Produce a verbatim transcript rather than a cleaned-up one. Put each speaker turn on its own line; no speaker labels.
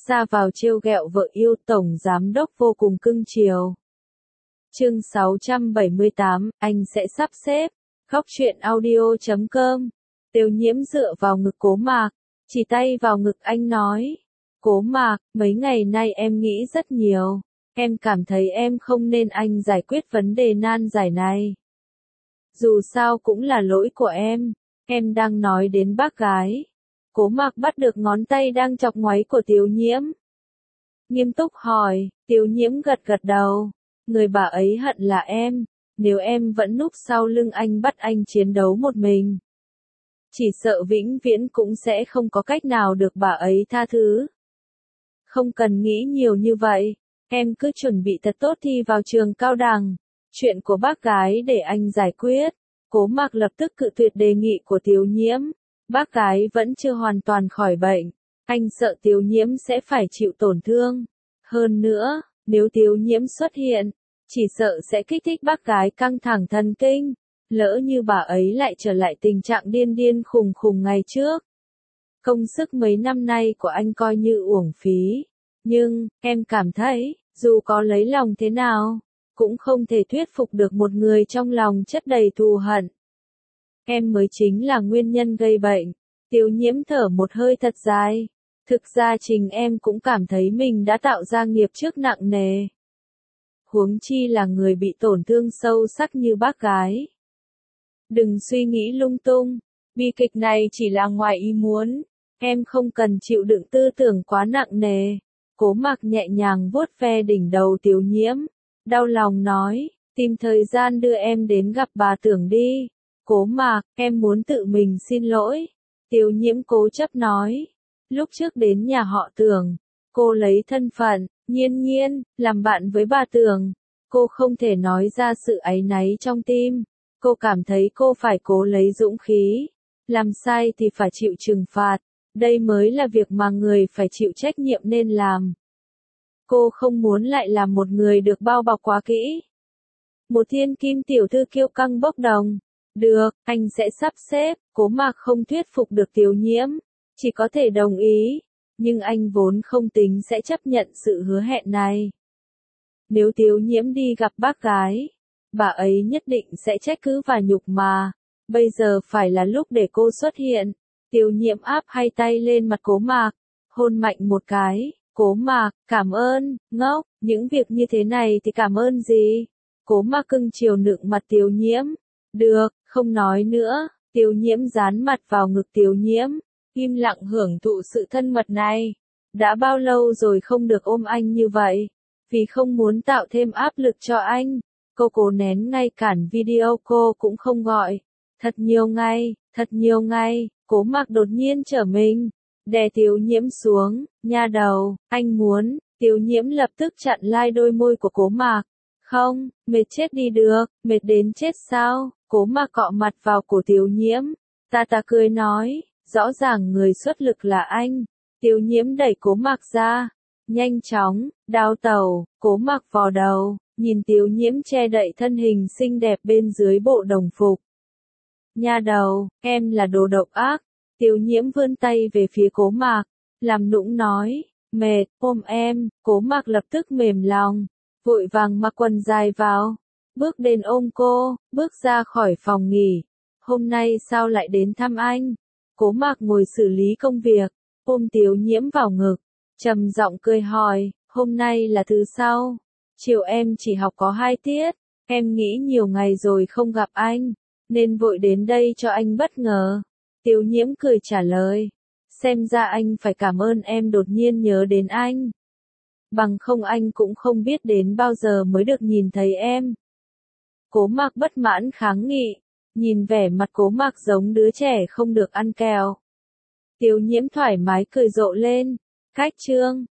ra vào trêu ghẹo vợ yêu, tổng giám đốc vô cùng cưng chiều. Chương sáu trăm bảy mươi tám, anh sẽ sắp xếp. Góc truyện audio chấm com. Tiêu Nhiễm dựa vào ngực Cố Mạc, chỉ tay vào ngực anh nói. Cố Mạc, mấy ngày nay em nghĩ rất nhiều. Em cảm thấy em không nên anh giải quyết vấn đề nan giải này. Dù sao cũng là lỗi của em. Em đang nói đến bác gái. Cố Mạc bắt được ngón tay đang chọc ngoáy của Tiêu Nhiễm. Nghiêm túc hỏi, Tiêu Nhiễm gật gật đầu. Người bà ấy hận là em. Nếu em vẫn núp sau lưng anh bắt anh chiến đấu một mình, chỉ sợ vĩnh viễn cũng sẽ không có cách nào được bà ấy tha thứ. Không cần nghĩ nhiều như vậy. Em cứ chuẩn bị thật tốt thi vào trường cao đẳng. Chuyện của bác gái để anh giải quyết. Cố Mạc lập tức cự tuyệt đề nghị của Tiêu Nhiễm. Bác gái vẫn chưa hoàn toàn khỏi bệnh. Anh sợ Tiêu Nhiễm sẽ phải chịu tổn thương. Hơn nữa, nếu Tiêu Nhiễm xuất hiện, chỉ sợ sẽ kích thích bác gái căng thẳng thần kinh. Lỡ như bà ấy lại trở lại tình trạng điên điên khùng khùng ngày trước. Công sức mấy năm nay của anh coi như uổng phí. Nhưng, em cảm thấy, dù có lấy lòng thế nào, cũng không thể thuyết phục được một người trong lòng chất đầy thù hận. Em mới chính là nguyên nhân gây bệnh. Tiêu Nhiễm thở một hơi thật dài. Thực ra chính em cũng cảm thấy mình đã tạo ra nghiệp chướng nặng nề. Huống chi là người bị tổn thương sâu sắc như bác gái. Đừng suy nghĩ lung tung. Bi kịch này chỉ là ngoài ý muốn. Em không cần chịu đựng tư tưởng quá nặng nề. Cố Mạc nhẹ nhàng vuốt ve đỉnh đầu Tiêu Nhiễm. Đau lòng nói, tìm thời gian đưa em đến gặp bà Tưởng đi. Cố Mạc, em muốn tự mình xin lỗi. Tiêu Nhiễm cố chấp nói. Lúc trước đến nhà họ Tưởng, cô lấy thân phận, Nhiên Nhiên, làm bạn với bà Tưởng. Cô không thể nói ra sự áy náy trong tim. Cô cảm thấy cô phải cố lấy dũng khí. Làm sai thì phải chịu trừng phạt. Đây mới là việc mà người phải chịu trách nhiệm nên làm. Cô không muốn lại là một người được bao bọc quá kỹ. Một thiên kim tiểu thư kiêu căng bốc đồng. Được, anh sẽ sắp xếp. Cố Mạc không thuyết phục được Tiêu Nhiễm, chỉ có thể đồng ý. Nhưng anh vốn không tính sẽ chấp nhận sự hứa hẹn này. Nếu Tiêu Nhiễm đi gặp bác gái, bà ấy nhất định sẽ trách cứ và nhục mà. Bây giờ phải là lúc để cô xuất hiện. Tiêu Nhiễm áp hai tay lên mặt Cố Mạc, hôn mạnh một cái. Cố Mạc, cảm ơn, ngốc, những việc như thế này thì cảm ơn gì? Cố Mạc cưng chiều nựng mặt Tiêu Nhiễm. Được, không nói nữa. Tiêu Nhiễm dán mặt vào ngực Tiêu Nhiễm, im lặng hưởng thụ sự thân mật này. Đã bao lâu rồi không được ôm anh như vậy? Vì không muốn tạo thêm áp lực cho anh, cô cố nén ngay cản video cô cũng không gọi. Thật nhiều ngày, thật nhiều ngày. Cố Mạc đột nhiên trở mình, đè Tiêu Nhiễm xuống. Nha đầu, anh muốn. Tiêu Nhiễm lập tức chặn lai đôi môi của Cố Mạc. Không, mệt chết đi được, mệt đến chết sao? Cố Mạc cọ mặt vào cổ Tiêu Nhiễm. Ta ta cười nói, rõ ràng người xuất lực là anh. Tiêu Nhiễm đẩy Cố Mạc ra. Nhanh chóng, đào tẩu. Cố Mạc vò đầu, nhìn Tiêu Nhiễm che đậy thân hình xinh đẹp bên dưới bộ đồng phục. Nha đầu, em là đồ độc ác. Tiêu Nhiễm vươn tay về phía Cố Mạc, làm nũng nói, mệt, ôm em. Cố Mạc lập tức mềm lòng, vội vàng mặc quần dài vào, bước đến ôm cô, bước ra khỏi phòng nghỉ. Hôm nay sao lại đến thăm anh? Cố Mạc ngồi xử lý công việc, ôm Tiêu Nhiễm vào ngực, trầm giọng cười hỏi, hôm nay là thứ sau. Chiều em chỉ học có hai tiết, em nghĩ nhiều ngày rồi không gặp anh, nên vội đến đây cho anh bất ngờ. Tiêu Nhiễm cười trả lời, xem ra anh phải cảm ơn em đột nhiên nhớ đến anh. Bằng không anh cũng không biết đến bao giờ mới được nhìn thấy em. Cố Mạc bất mãn kháng nghị, nhìn vẻ mặt Cố Mạc giống đứa trẻ không được ăn kẹo. Tiêu Nhiễm thoải mái cười rộ lên, cách chương.